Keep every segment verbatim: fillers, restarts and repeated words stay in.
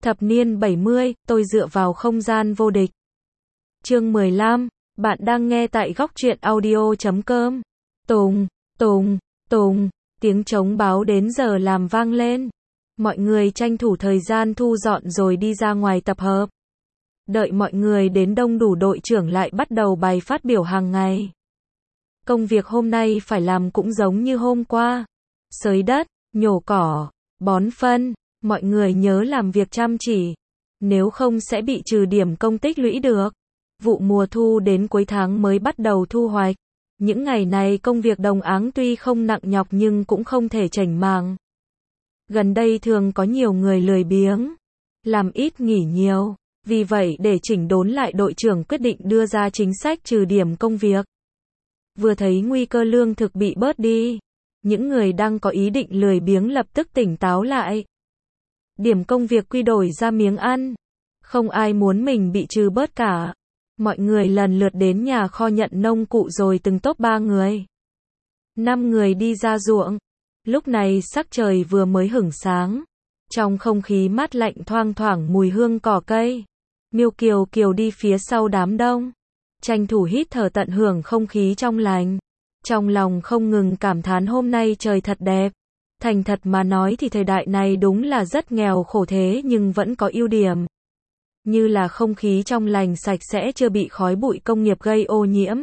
Thập niên bảy mươi, tôi dựa vào không gian vô địch. Chương mười lăm, bạn đang nghe tại góc truyện audio chấm com. Tùng, tùng, tùng, tiếng trống báo đến giờ làm vang lên. Mọi người tranh thủ thời gian thu dọn rồi đi ra ngoài tập hợp. Đợi mọi người đến đông đủ, đội trưởng lại bắt đầu bài phát biểu hàng ngày. Công việc hôm nay phải làm cũng giống như hôm qua. Xới đất, nhổ cỏ, bón phân, mọi người nhớ làm việc chăm chỉ. Nếu không sẽ bị trừ điểm công tích lũy được. Vụ mùa thu đến cuối tháng mới bắt đầu thu hoạch. Những ngày này công việc đồng áng tuy không nặng nhọc nhưng cũng không thể chểnh mảng. Gần đây thường có nhiều người lười biếng, làm ít nghỉ nhiều. Vì vậy để chỉnh đốn lại, đội trưởng quyết định đưa ra chính sách trừ điểm công việc. Vừa thấy nguy cơ lương thực bị bớt đi, những người đang có ý định lười biếng lập tức tỉnh táo lại. Điểm công việc quy đổi ra miếng ăn. Không ai muốn mình bị trừ bớt cả. Mọi người lần lượt đến nhà kho nhận nông cụ rồi từng tốp ba người. Năm người đi ra ruộng. Lúc này sắc trời vừa mới hửng sáng. Trong không khí mát lạnh thoang thoảng mùi hương cỏ cây. Miêu Kiều Kiều đi phía sau đám đông. Tranh thủ hít thở tận hưởng không khí trong lành. Trong lòng không ngừng cảm thán hôm nay trời thật đẹp. Thành thật mà nói thì thời đại này đúng là rất nghèo khổ, thế nhưng vẫn có ưu điểm. Như là không khí trong lành sạch sẽ, chưa bị khói bụi công nghiệp gây ô nhiễm.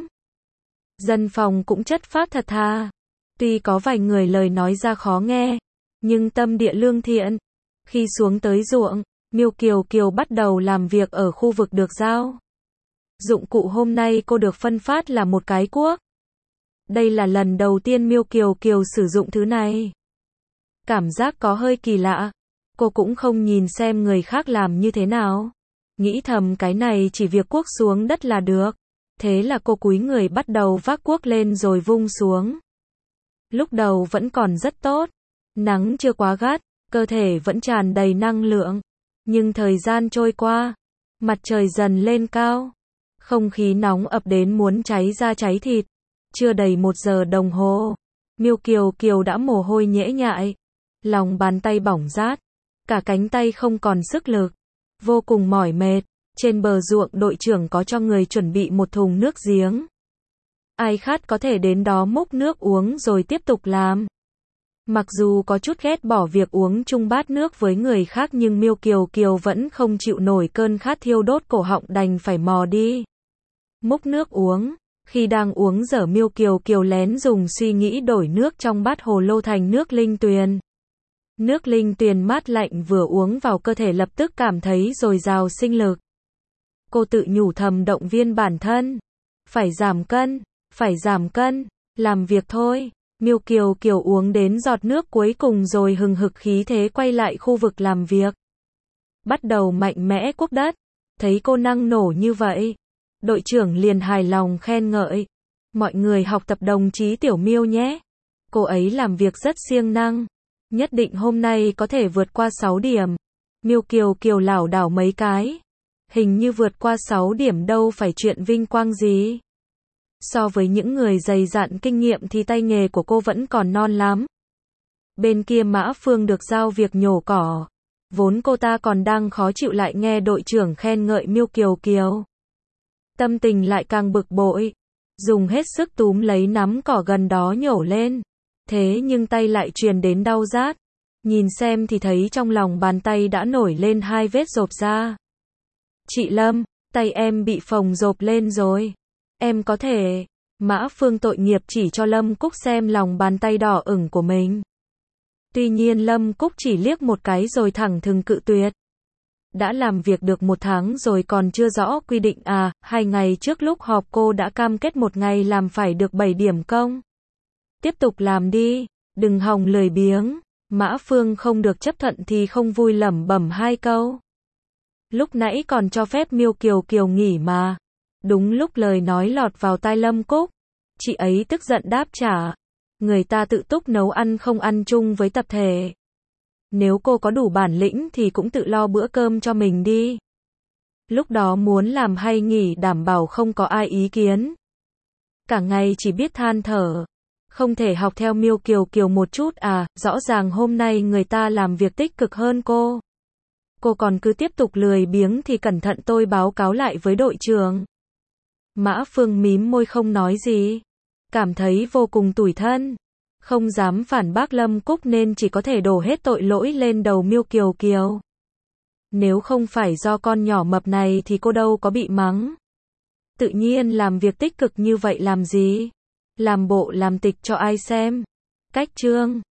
Dân phòng cũng chất phác thật thà. Tuy có vài người lời nói ra khó nghe, nhưng tâm địa lương thiện. Khi xuống tới ruộng, Miêu Kiều Kiều bắt đầu làm việc ở khu vực được giao. Dụng cụ hôm nay cô được phân phát là một cái cuốc. Đây là lần đầu tiên Miêu Kiều Kiều sử dụng thứ này. Cảm giác có hơi kỳ lạ. Cô cũng không nhìn xem người khác làm như thế nào. Nghĩ thầm cái này chỉ việc cuốc xuống đất là được. Thế là cô cúi người bắt đầu vác cuốc lên rồi vung xuống. Lúc đầu vẫn còn rất tốt. Nắng chưa quá gắt, cơ thể vẫn tràn đầy năng lượng. Nhưng thời gian trôi qua, mặt trời dần lên cao. Không khí nóng ập đến muốn cháy da cháy thịt. Chưa đầy một giờ đồng hồ, Miêu Kiều Kiều đã mồ hôi nhễ nhại. Lòng bàn tay bỏng rát. Cả cánh tay không còn sức lực. Vô cùng mỏi mệt. Trên bờ ruộng đội trưởng có cho người chuẩn bị một thùng nước giếng. Ai khát có thể đến đó múc nước uống rồi tiếp tục làm. Mặc dù có chút ghét bỏ việc uống chung bát nước với người khác nhưng Miêu Kiều Kiều vẫn không chịu nổi cơn khát thiêu đốt cổ họng, đành phải mò đi múc nước uống. Khi đang uống dở, Miêu Kiều Kiều lén dùng suy nghĩ đổi nước trong bát hồ lô thành nước linh tuyền. Nước linh tuyền mát lạnh vừa uống vào cơ thể lập tức cảm thấy dồi dào sinh lực. Cô tự nhủ thầm động viên bản thân. Phải giảm cân, phải giảm cân, làm việc thôi. Miêu Kiều Kiều uống đến giọt nước cuối cùng rồi hừng hực khí thế quay lại khu vực làm việc. Bắt đầu mạnh mẽ cuốc đất. Thấy cô năng nổ như vậy, đội trưởng liền hài lòng khen ngợi. Mọi người học tập đồng chí Tiểu Miêu nhé. Cô ấy làm việc rất siêng năng. Nhất định hôm nay có thể vượt qua sáu điểm. Miêu Kiều Kiều lảo đảo mấy cái. Hình như vượt qua sáu điểm đâu phải chuyện vinh quang gì. So với những người dày dặn kinh nghiệm thì tay nghề của cô vẫn còn non lắm. Bên kia Mã Phương được giao việc nhổ cỏ. Vốn cô ta còn đang khó chịu, lại nghe đội trưởng khen ngợi Miêu Kiều Kiều. Tâm tình lại càng bực bội. Dùng hết sức túm lấy nắm cỏ gần đó nhổ lên. Thế nhưng tay lại truyền đến đau rát. Nhìn xem thì thấy trong lòng bàn tay đã nổi lên hai vết rộp ra. Chị Lâm, tay em bị phồng rộp lên rồi. Em có thể... Mã Phương tội nghiệp chỉ cho Lâm Cúc xem lòng bàn tay đỏ ửng của mình. Tuy nhiên Lâm Cúc chỉ liếc một cái rồi thẳng thừng cự tuyệt. Đã làm việc được một tháng rồi còn chưa rõ quy định à? Hai ngày trước lúc họp cô đã cam kết một ngày làm phải được bảy điểm công. Tiếp tục làm đi, đừng hòng lười biếng. Mã Phương không được chấp thuận thì không vui lẩm bẩm hai câu. Lúc nãy còn cho phép Miêu Kiều Kiều nghỉ mà. Đúng lúc lời nói lọt vào tai Lâm Cúc, chị ấy tức giận đáp trả. Người ta tự túc nấu ăn không ăn chung với tập thể. Nếu cô có đủ bản lĩnh thì cũng tự lo bữa cơm cho mình đi. Lúc đó muốn làm hay nghỉ đảm bảo không có ai ý kiến. Cả ngày chỉ biết than thở. Không thể học theo Miêu Kiều Kiều một chút à? Rõ ràng hôm nay người ta làm việc tích cực hơn cô. cô còn cứ tiếp tục lười biếng thì cẩn thận tôi báo cáo lại với đội trưởng. Mã Phương mím môi không nói gì. Cảm thấy vô cùng tủi thân. Không dám phản bác Lâm Cúc nên chỉ có thể đổ hết tội lỗi lên đầu Miêu Kiều Kiều. Nếu không phải do con nhỏ mập này thì cô đâu có bị mắng. Tự nhiên làm việc tích cực như vậy làm gì? Làm bộ làm tịch cho ai xem? Cách chương